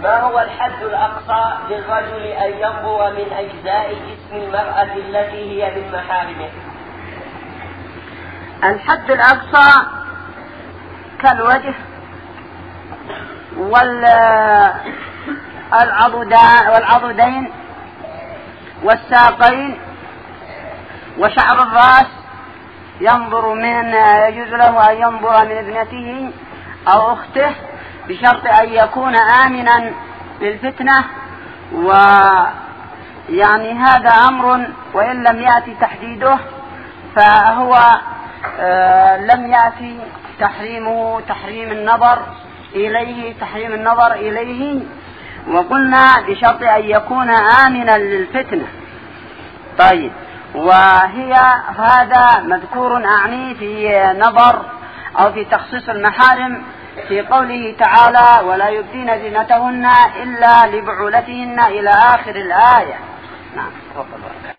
ما هو الحد الأقصى للرجل أن ينظر من أجزاء جسم المرأة التي هي من محارمه؟ الحد الأقصى كالوجه والعضدين والساقين وشعر الرأس، يجوز له أن ينظر من ابنته أو أخته بشرط أن يكون آمنا للفتنة. ويعني هذا أمر وإن لم يأتي تحديده فهو لم يأتي تحريم النظر إليه وقلنا بشرط أن يكون آمنا للفتنة. طيب، هذا مذكور أعني في نظر أو في تخصيص المحارم في قوله تعالى ولا يبدين زينتهن إلا لبعولتهن إلى آخر الآية. نعم.